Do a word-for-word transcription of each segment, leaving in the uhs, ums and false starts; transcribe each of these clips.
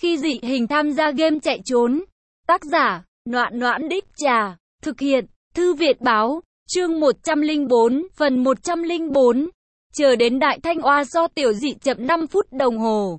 Khi dị hình tham gia game chạy trốn. Tác giả, Noãn Noãn Đích Trà. Thực hiện, Thư Viện Báo. Chương một trăm lẻ bốn, phần một trăm lẻ bốn. Chờ đến Đại Thanh Oa do tiểu dị chậm năm phút đồng hồ.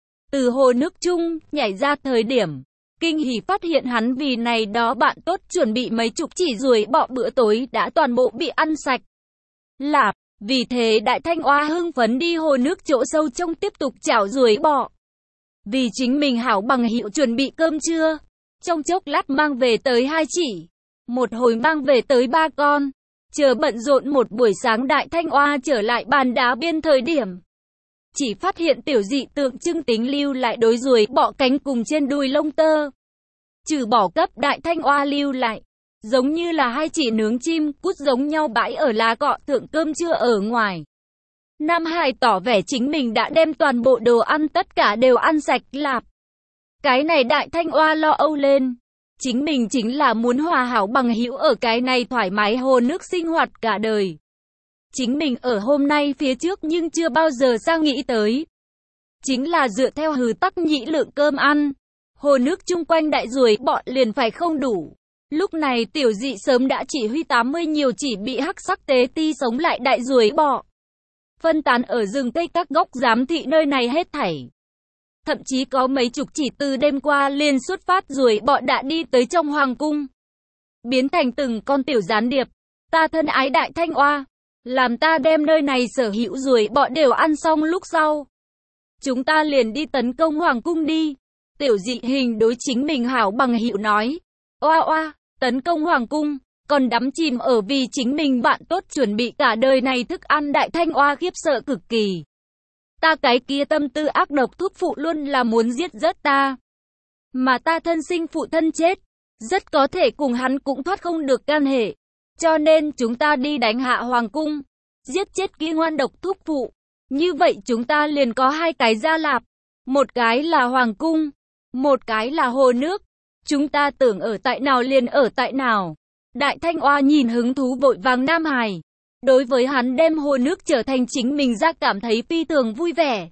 Từ hồ nước chung, nhảy ra thời điểm. Kinh hỉ phát hiện hắn vì này đó bạn tốt chuẩn bị mấy chục chỉ ruồi bọ bữa tối đã toàn bộ bị ăn sạch. Lạp, vì thế Đại Thanh Oa hưng phấn đi hồ nước chỗ sâu trong tiếp tục chảo ruồi bọ. Vì chính mình hảo bằng hữu chuẩn bị cơm trưa. Trong chốc lát mang về tới hai chỉ. Một hồi mang về tới ba con. Chờ bận rộn một buổi sáng Đại Thanh Oa trở lại bàn đá biên thời điểm. Chỉ phát hiện tiểu dị tượng trưng tính lưu lại đối ruồi bọ cánh cùng trên đuôi lông tơ. Trừ bỏ cấp Đại Thanh Oa lưu lại. Giống như là hai chỉ nướng chim cút giống nhau bãi ở lá cọ thượng cơm trưa ở ngoài. Nam Hải tỏ vẻ chính mình đã đem toàn bộ đồ ăn tất cả đều ăn sạch lạp. Cái này Đại Thanh Oa lo âu lên. Chính mình chính là muốn hòa hảo bằng hữu ở cái này thoải mái hồ nước sinh hoạt cả đời. Chính mình ở hôm nay phía trước nhưng chưa bao giờ sang nghĩ tới. Chính là dựa theo hừ tắc nhĩ lượng cơm ăn. Hồ nước chung quanh đại ruồi bọ liền phải không đủ. Lúc này tiểu dị sớm đã chỉ huy tám mươi nhiều chỉ bị hắc sắc tế ti sống lại đại ruồi bọ. Phân tán ở rừng cây các góc giám thị nơi này hết thảy. Thậm chí có mấy chục chỉ từ đêm qua liền xuất phát ruồi bọ đã đi tới trong hoàng cung. Biến thành từng con tiểu gián điệp. Ta thân ái Đại Thanh Oa. Làm ta đem nơi này sở hữu ruồi bọ đều ăn xong lúc sau. Chúng ta liền đi tấn công hoàng cung đi. Tiểu dị hình đối chính mình hảo bằng hữu nói. Oa oa, tấn công hoàng cung. Còn đắm chìm ở vì chính mình bạn tốt chuẩn bị cả đời này thức ăn. Đại Thanh Oa khiếp sợ cực kỳ. Ta cái kia tâm tư ác độc thúc phụ luôn là muốn giết rớt ta. Mà ta thân sinh phụ thân chết. Rất có thể cùng hắn cũng thoát không được can hệ. Cho nên chúng ta đi đánh hạ hoàng cung. Giết chết kia ngoan độc thúc phụ. Như vậy chúng ta liền có hai cái gia lạp. Một cái là hoàng cung. Một cái là hồ nước. Chúng ta tưởng ở tại nào liền ở tại nào. Đại Thanh Oa nhìn hứng thú vội vàng Nam Hải. Đối với hắn đem hồ nước trở thành chính mình ra cảm thấy phi thường vui vẻ.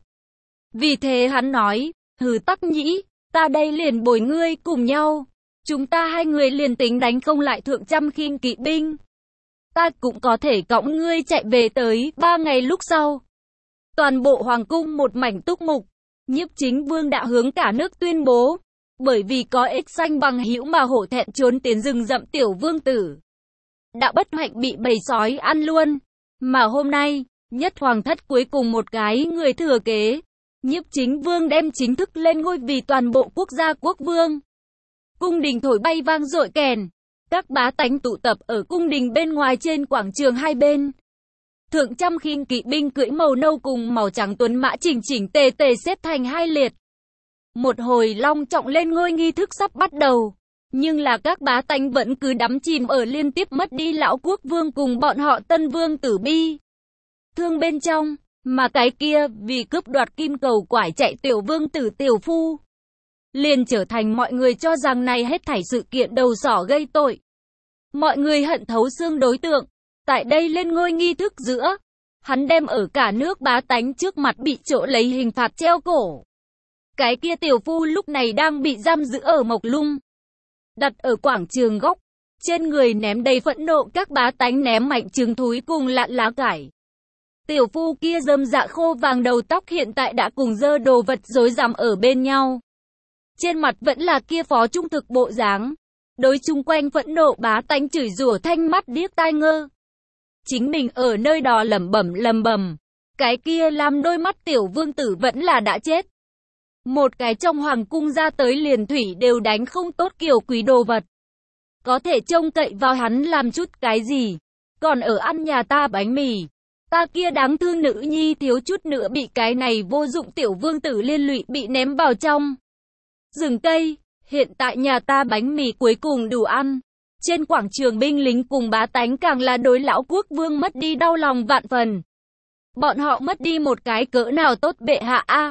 Vì thế hắn nói, hừ tắc nhĩ, ta đây liền bồi ngươi cùng nhau. Chúng ta hai người liền tính đánh không lại thượng trăm khinh kỵ binh. Ta cũng có thể cõng ngươi chạy về tới ba ngày lúc sau. Toàn bộ hoàng cung một mảnh túc mục. Nhiếp Chính Vương đã hướng cả nước tuyên bố. Bởi vì có ích xanh bằng hữu mà hổ thẹn trốn tiến rừng rậm tiểu vương tử. Đã bất hạnh bị bầy sói ăn luôn. Mà hôm nay, nhất hoàng thất cuối cùng một cái người thừa kế. Nhiếp Chính Vương đem chính thức lên ngôi vì toàn bộ quốc gia quốc vương. Cung đình thổi bay vang dội kèn. Các bá tánh tụ tập ở cung đình bên ngoài trên quảng trường hai bên. Thượng trăm khinh kỵ binh cưỡi màu nâu cùng màu trắng tuấn mã chỉnh chỉnh tề tề xếp thành hai liệt. Một hồi long trọng lên ngôi nghi thức sắp bắt đầu. Nhưng là các bá tánh vẫn cứ đắm chìm ở liên tiếp mất đi lão quốc vương cùng bọn họ tân vương tử bi. Thương bên trong, mà cái kia vì cướp đoạt kim cầu quải chạy tiểu vương tử tiểu phu. Liền trở thành mọi người cho rằng này hết thảy sự kiện đầu sỏ gây tội. Mọi người hận thấu xương đối tượng. Tại đây lên ngôi nghi thức giữa. Hắn đem ở cả nước bá tánh trước mặt bị chỗ lấy hình phạt treo cổ. Cái kia tiểu phu lúc này đang bị giam giữ ở Mộc Lung. Đặt ở quảng trường góc. Trên người ném đầy phẫn nộ các bá tánh ném mạnh trứng thúi cùng lạn lá cải. Tiểu phu kia rơm dạ khô vàng đầu tóc hiện tại đã cùng dơ đồ vật rối rắm ở bên nhau. Trên mặt vẫn là kia phó trung thực bộ dáng. Đối chung quanh phẫn nộ bá tánh chửi rủa thanh mắt điếc tai ngơ. Chính mình ở nơi đó lẩm bẩm lầm bầm. Cái kia làm đôi mắt tiểu vương tử vẫn là đã chết. Một cái trong hoàng cung ra tới liền thủy đều đánh không tốt kiểu quý đồ vật. Có thể trông cậy vào hắn làm chút cái gì. Còn ở ăn nhà ta bánh mì. Ta kia đáng thương nữ nhi thiếu chút nữa bị cái này vô dụng tiểu vương tử liên lụy bị ném vào trong rừng cây. Hiện tại nhà ta bánh mì cuối cùng đủ ăn. Trên quảng trường binh lính cùng bá tánh càng là đối lão quốc vương mất đi đau lòng vạn phần. Bọn họ mất đi một cái cỡ nào tốt bệ hạ a.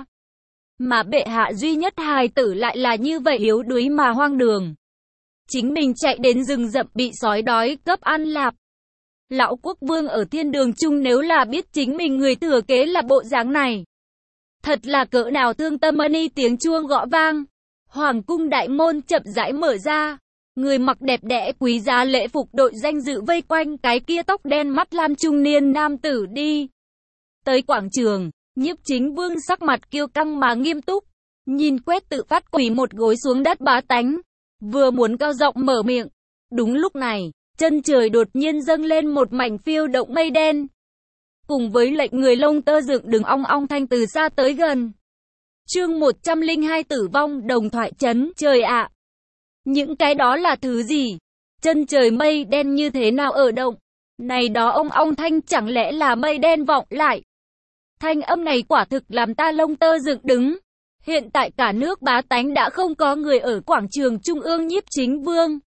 Mà bệ hạ duy nhất hài tử lại là như vậy yếu đuối mà hoang đường. Chính mình chạy đến rừng rậm bị sói đói cấp ăn lạp. Lão quốc vương ở thiên đường chung nếu là biết chính mình người thừa kế là bộ dáng này. Thật là cỡ nào thương tâm ani tiếng chuông gõ vang. Hoàng cung đại môn chậm rãi mở ra. Người mặc đẹp đẽ quý giá lễ phục đội danh dự vây quanh cái kia tóc đen mắt lam trung niên nam tử đi. Tới quảng trường, Nhiếp Chính Vương sắc mặt kiêu căng mà nghiêm túc. Nhìn quét tự phát quỳ một gối xuống đất bá tánh. Vừa muốn cao giọng mở miệng. Đúng lúc này, chân trời đột nhiên dâng lên một mảnh phiêu động mây đen. Cùng với lệnh người lông tơ dựng đứng ong ong thanh từ xa tới gần. Chương một trăm lẻ hai tử vong đồng thoại chấn trời ạ. Những cái đó là thứ gì? Chân trời mây đen như thế nào ở động? Này đó ong ong thanh chẳng lẽ là mây đen vọng lại? Thanh âm này quả thực làm ta lông tơ dựng đứng. Hiện tại cả nước bá tánh đã không có người ở quảng trường trung ương Nhiếp Chính Vương,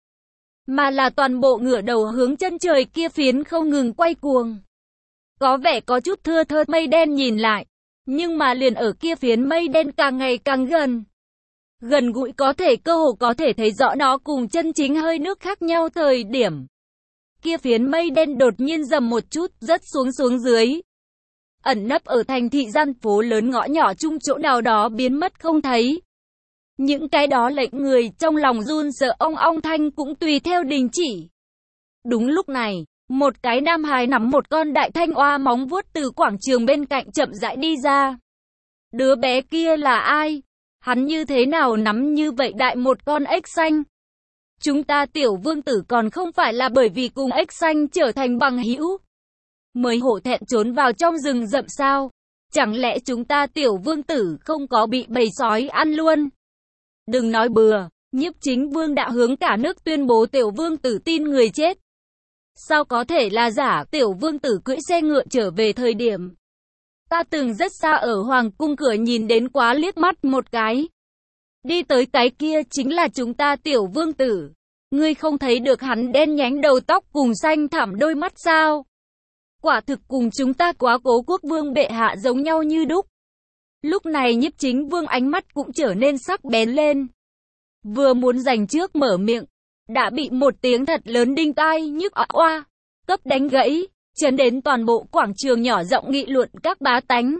mà là toàn bộ ngửa đầu hướng chân trời kia phiến không ngừng quay cuồng. Có vẻ có chút thưa thớt mây đen nhìn lại, nhưng mà liền ở kia phiến mây đen càng ngày càng gần. Gần gũi có thể cơ hồ có thể thấy rõ nó cùng chân chính hơi nước khác nhau thời điểm. Kia phiến mây đen đột nhiên dầm một chút, rớt xuống xuống dưới. Ẩn nấp ở thành thị gian phố lớn ngõ nhỏ chung chỗ nào đó biến mất không thấy. Những cái đó lệnh người trong lòng run sợ ong ong thanh cũng tùy theo đình chỉ. Đúng lúc này, một cái nam hài nắm một con đại thanh oa móng vuốt từ quảng trường bên cạnh chậm rãi đi ra. Đứa bé kia là ai? Hắn như thế nào nắm như vậy đại một con ếch xanh? Chúng ta tiểu vương tử còn không phải là bởi vì cùng ếch xanh trở thành bằng hữu mới hổ thẹn trốn vào trong rừng rậm sao? Chẳng lẽ chúng ta tiểu vương tử không có bị bầy sói ăn luôn? Đừng nói bừa, Nhiếp Chính Vương đã hướng cả nước tuyên bố tiểu vương tử tin người chết. Sao có thể là giả? Tiểu vương tử cưỡi xe ngựa trở về thời điểm ta từng rất xa ở hoàng cung cửa nhìn đến quá liếc mắt một cái. Đi tới cái kia chính là chúng ta tiểu vương tử. Ngươi không thấy được hắn đen nhánh đầu tóc cùng xanh thẳm đôi mắt sao? Quả thực cùng chúng ta quá cố quốc vương bệ hạ giống nhau như đúc. Lúc này Nhiếp Chính Vương ánh mắt cũng trở nên sắc bén lên. Vừa muốn giành trước mở miệng, đã bị một tiếng thật lớn đinh tai nhức oa, cấp đánh gãy, chấn đến toàn bộ quảng trường nhỏ rộng nghị luận các bá tánh.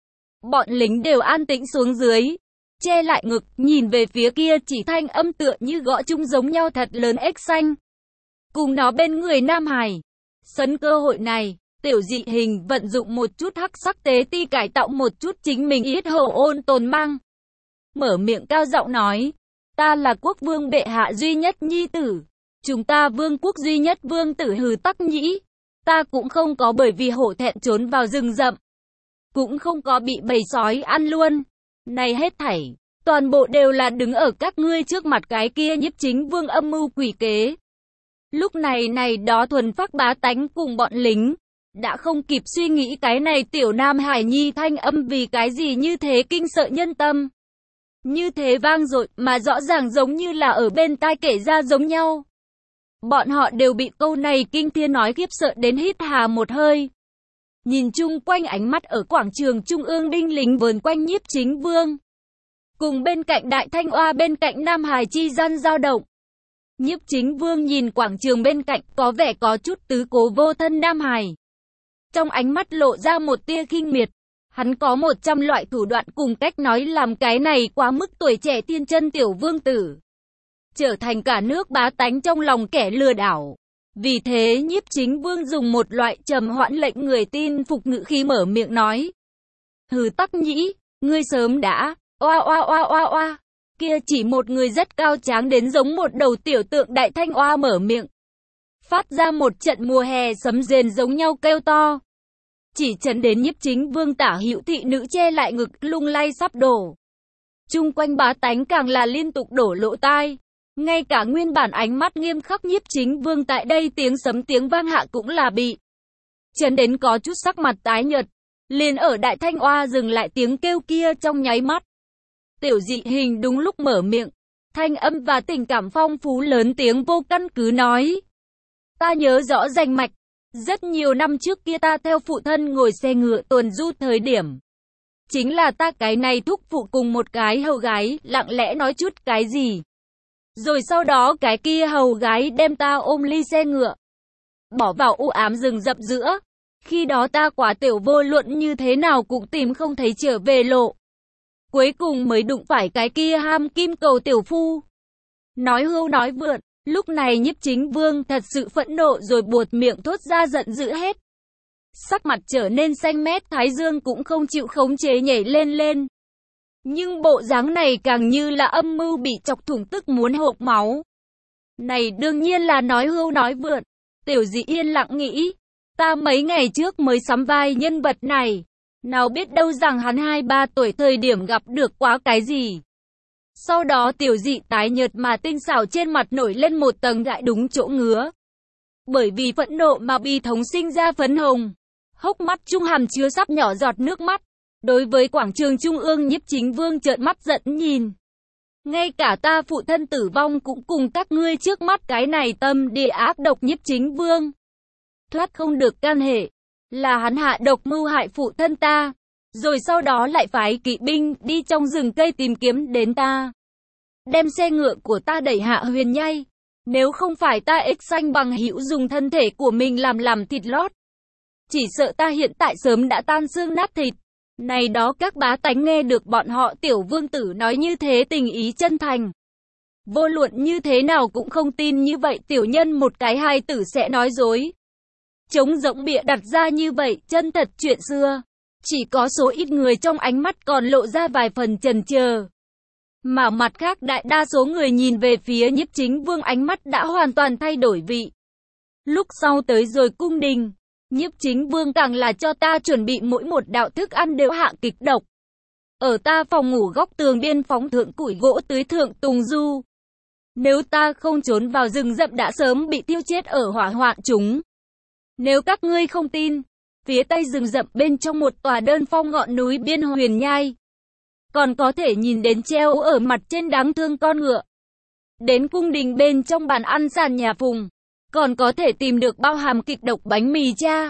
Bọn lính đều an tĩnh xuống dưới, che lại ngực, nhìn về phía kia chỉ thanh âm tựa như gõ chung giống nhau thật lớn ếch xanh. Cùng nó bên người Nam Hải. Sấn cơ hội này, tiểu dị hình vận dụng một chút hắc sắc tế ti cải tạo một chút chính mình yết hầu ôn tồn mang. Mở miệng cao giọng nói, ta là quốc vương bệ hạ duy nhất nhi tử. Chúng ta vương quốc duy nhất vương tử Hừ Tắc Nhĩ. Ta cũng không có bởi vì hổ thẹn trốn vào rừng rậm. Cũng không có bị bầy sói ăn luôn. Này hết thảy, toàn bộ đều là đứng ở các ngươi trước mặt cái kia Nhiếp Chính Vương âm mưu quỷ kế. Lúc này này đó thuần phác bá tánh cùng bọn lính, đã không kịp suy nghĩ cái này tiểu nam hải nhi thanh âm vì cái gì như thế kinh sợ nhân tâm. Như thế vang dội mà rõ ràng giống như là ở bên tai kể ra giống nhau. Bọn họ đều bị câu này kinh thiên nói khiếp sợ đến hít hà một hơi. Nhìn chung quanh ánh mắt ở quảng trường trung ương đinh lính vờn quanh Nhiếp Chính Vương. Cùng bên cạnh đại thanh oa bên cạnh nam hải chi gian dao động. Nhiếp Chính Vương nhìn quảng trường bên cạnh có vẻ có chút tứ cố vô thân nam hải. Trong ánh mắt lộ ra một tia khinh miệt. Hắn có một trăm loại thủ đoạn cùng cách nói làm cái này quá mức tuổi trẻ thiên chân tiểu vương tử trở thành cả nước bá tánh trong lòng kẻ lừa đảo. Vì thế Nhiếp Chính Vương dùng một loại trầm hoãn lệnh người tin phục ngữ khi mở miệng nói. Hừ Tắc Nhĩ, ngươi sớm đã, oa oa oa oa oa. Kia chỉ một người rất cao tráng đến giống một đầu tiểu tượng đại thanh oa mở miệng. Phát ra một trận mùa hè sấm rền giống nhau kêu to. Chỉ chấn đến Nhiếp Chính Vương tả hữu thị nữ che lại ngực lung lay sắp đổ. Chung quanh bá tánh càng là liên tục đổ lỗ tai. Ngay cả nguyên bản ánh mắt nghiêm khắc Nhiếp Chính Vương tại đây tiếng sấm tiếng vang hạ cũng là bị chấn đến có chút sắc mặt tái nhợt. Liền ở đại thanh oa dừng lại tiếng kêu kia trong nháy mắt. Tiểu dị hình đúng lúc mở miệng. Thanh âm và tình cảm phong phú lớn tiếng vô căn cứ nói. Ta nhớ rõ rành mạch. Rất nhiều năm trước kia ta theo phụ thân ngồi xe ngựa tuần du thời điểm. Chính là ta cái này thúc phụ cùng một cái hầu gái lặng lẽ nói chút cái gì. Rồi sau đó cái kia hầu gái đem ta ôm ly xe ngựa. Bỏ vào u ám rừng rậm giữa. Khi đó ta quá tiểu vô luận như thế nào cũng tìm không thấy trở về lộ. cuối cùng mới đụng phải cái kia ham kim cầu tiểu phu. Nói hưu nói vượn, lúc này Nhiếp Chính Vương thật sự phẫn nộ rồi buột miệng thốt ra giận dữ hết. Sắc mặt trở nên xanh mét, thái dương cũng không chịu khống chế nhảy lên lên. Nhưng bộ dáng này càng như là âm mưu bị chọc thủng tức muốn hộc máu. Này đương nhiên là nói hưu nói vượn. Tiểu Dị yên lặng nghĩ, ta mấy ngày trước mới sắm vai nhân vật này. Nào biết đâu rằng hắn hai ba tuổi thời điểm gặp được quá cái gì. Sau đó Tiểu Dị tái nhợt mà tinh xảo trên mặt nổi lên một tầng gãi đúng chỗ ngứa. Bởi vì phẫn nộ mà bi thống sinh ra phấn hồng. Hốc mắt trung hàm chứa sắp nhỏ giọt nước mắt. Đối với quảng trường trung ương, Nhiếp Chính Vương trợn mắt giận nhìn. Ngay cả ta phụ thân tử vong cũng cùng các ngươi trước mắt cái này tâm địa ác độc Nhiếp Chính Vương. Thoát không được can hệ. Là hắn hạ độc mưu hại phụ thân ta. Rồi sau đó lại phái kỵ binh đi trong rừng cây tìm kiếm đến ta. Đem xe ngựa của ta đẩy hạ huyền nhai. Nếu không phải ta ích xanh bằng hữu dùng thân thể của mình làm làm thịt lót. Chỉ sợ ta hiện tại sớm đã tan xương nát thịt. Này đó các bá tánh nghe được bọn họ tiểu vương tử nói như thế tình ý chân thành. Vô luận như thế nào cũng không tin như vậy tiểu nhân một cái hai tử sẽ nói dối. Trống rỗng bịa đặt ra như vậy, chân thật chuyện xưa. Chỉ có số ít người trong ánh mắt còn lộ ra vài phần chần chờ. Mà mặt khác đại đa số người nhìn về phía Nhiếp Chính Vương ánh mắt đã hoàn toàn thay đổi vị. Lúc sau tới rồi cung đình, Nhiếp Chính Vương càng là cho ta chuẩn bị mỗi một đạo thức ăn đều hạ kịch độc. Ở ta phòng ngủ góc tường biên phóng thượng củi gỗ tưới thượng tùng du. Nếu ta không trốn vào rừng rậm đã sớm bị tiêu chết ở hỏa hoạn chúng. Nếu các ngươi không tin, phía tây rừng rậm bên trong một tòa đơn phong ngọn núi biên huyền nhai. Còn có thể nhìn đến treo ở mặt trên đáng thương con ngựa. Đến cung đình bên trong bàn ăn sàn nhà Phùng. Còn có thể tìm được bao hàm kịch độc bánh mì cha.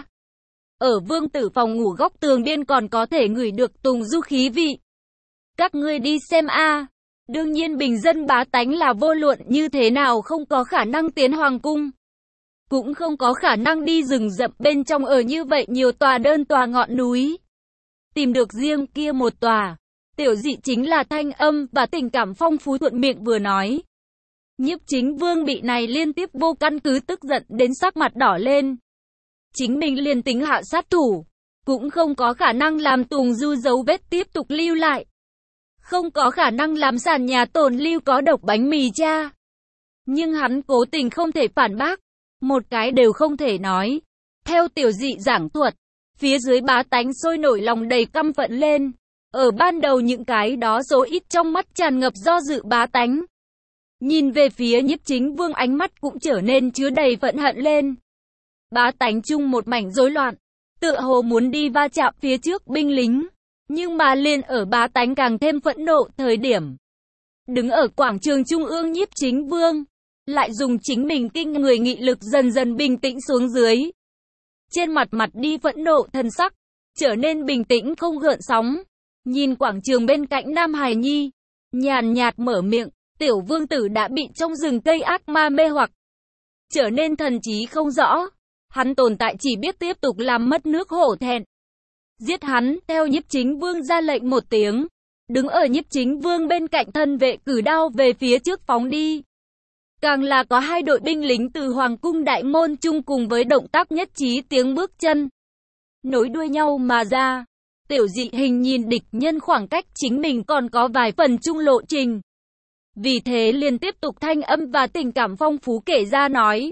Ở vương tử phòng ngủ góc tường biên còn có thể ngửi được tùng du khí vị. Các ngươi đi xem a. Đương nhiên bình dân bá tánh là vô luận như thế nào không có khả năng tiến hoàng cung. Cũng không có khả năng đi rừng rậm bên trong ở như vậy nhiều tòa đơn tòa ngọn núi. Tìm được riêng kia một tòa. Tiểu Dị chính là thanh âm và tình cảm phong phú thuận miệng vừa nói. Nhiếp Chính Vương bị này liên tiếp vô căn cứ tức giận đến sắc mặt đỏ lên. Chính mình liền tính hạ sát thủ, cũng không có khả năng làm tùng du dấu vết tiếp tục lưu lại. Không có khả năng làm sàn nhà tồn lưu có độc bánh mì cha. Nhưng hắn cố tình không thể phản bác, một cái đều không thể nói. Theo Tiểu Dị giảng thuật, phía dưới bá tánh sôi nổi lòng đầy căm phẫn lên. Ở ban đầu những cái đó số ít trong mắt tràn ngập do dự bá tánh. Nhìn về phía Nhiếp Chính Vương ánh mắt cũng trở nên chứa đầy phẫn hận lên. Bá tánh chung một mảnh rối loạn, tựa hồ muốn đi va chạm phía trước binh lính. Nhưng mà liền ở bá tánh càng thêm phẫn nộ thời điểm. Đứng ở quảng trường trung ương Nhiếp Chính Vương, lại dùng chính mình kinh người nghị lực dần dần bình tĩnh xuống dưới. Trên mặt mặt đi phẫn nộ thần sắc, trở nên bình tĩnh không gợn sóng. Nhìn quảng trường bên cạnh Nam Hải Nhi, nhàn nhạt mở miệng, tiểu vương tử đã bị trong rừng cây ác ma mê hoặc. Trở nên thần trí không rõ, hắn tồn tại chỉ biết tiếp tục làm mất nước hổ thẹn. Giết hắn, theo Nhiếp Chính Vương ra lệnh một tiếng. Đứng ở Nhiếp Chính Vương bên cạnh thân vệ cử đao về phía trước phóng đi. Càng là có hai đội binh lính từ Hoàng cung đại môn chung cùng với động tác nhất trí tiếng bước chân. Nối đuôi nhau mà ra. Tiểu Dị hình nhìn địch nhân khoảng cách chính mình còn có vài phần chung lộ trình. Vì thế liền tiếp tục thanh âm và tình cảm phong phú kể ra nói.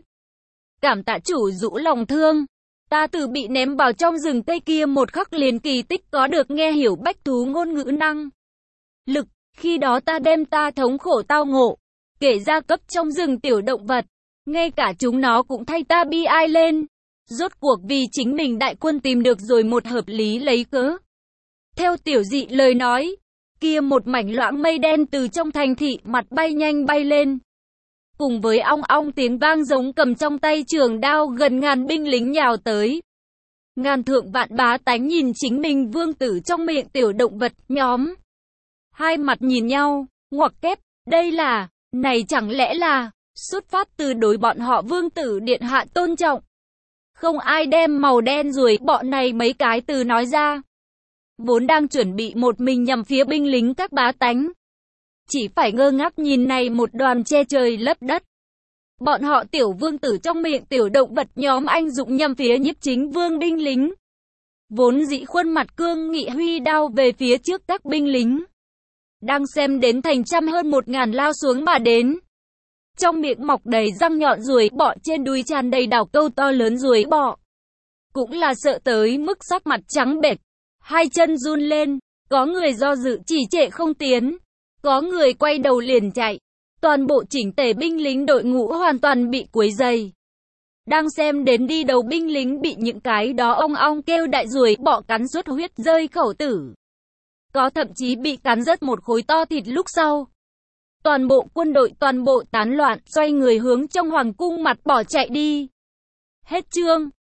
Cảm tạ chủ rũ lòng thương. Ta từ bị ném vào trong rừng cây kia một khắc liền kỳ tích có được nghe hiểu bách thú ngôn ngữ năng. Lực, khi đó ta đem ta thống khổ tao ngộ. Kể ra cấp trong rừng tiểu động vật. Ngay cả chúng nó cũng thay ta bi ai lên. Rốt cuộc vì chính mình đại quân tìm được rồi một hợp lý lấy cớ. Theo Tiểu Dị lời nói, kia một mảnh loãng mây đen từ trong thành thị mặt bay nhanh bay lên. Cùng với ong ong tiếng vang giống cầm trong tay trường đao gần ngàn binh lính nhào tới. Ngàn thượng vạn bá tánh nhìn chính mình vương tử trong miệng tiểu động vật nhóm. Hai mặt nhìn nhau, ngoặc kép, đây là, này chẳng lẽ là, xuất phát từ đối bọn họ vương tử điện hạ tôn trọng. Không ai đem màu đen ruồi bọn này mấy cái từ nói ra. vốn đang chuẩn bị một mình nhằm phía binh lính các bá tánh. Chỉ phải ngơ ngác nhìn này một đoàn che trời lấp đất. Bọn họ tiểu vương tử trong miệng tiểu động vật nhóm anh dũng nhằm phía Nhiếp Chính Vương binh lính. Vốn dĩ khuôn mặt cương nghị huy đao về phía trước các binh lính. Đang xem đến thành trăm hơn một ngàn lao xuống mà đến. Trong miệng mọc đầy răng nhọn ruồi bọ, trên đuôi tràn đầy đào câu to lớn ruồi bọ. Cũng là sợ tới mức sắc mặt trắng bệch, hai chân run lên, có người do dự trì trệ không tiến, có người quay đầu liền chạy. Toàn bộ chỉnh tề binh lính đội ngũ hoàn toàn bị quấy dày. Đang xem đến đi đầu binh lính bị những cái đó ong ong kêu đại ruồi bọ cắn suốt huyết rơi khẩu tử. Có thậm chí bị cắn rớt một khối to thịt lúc sau. Toàn bộ quân đội toàn bộ tán loạn, xoay người hướng trong hoàng cung mặt bỏ chạy đi. Hết chương.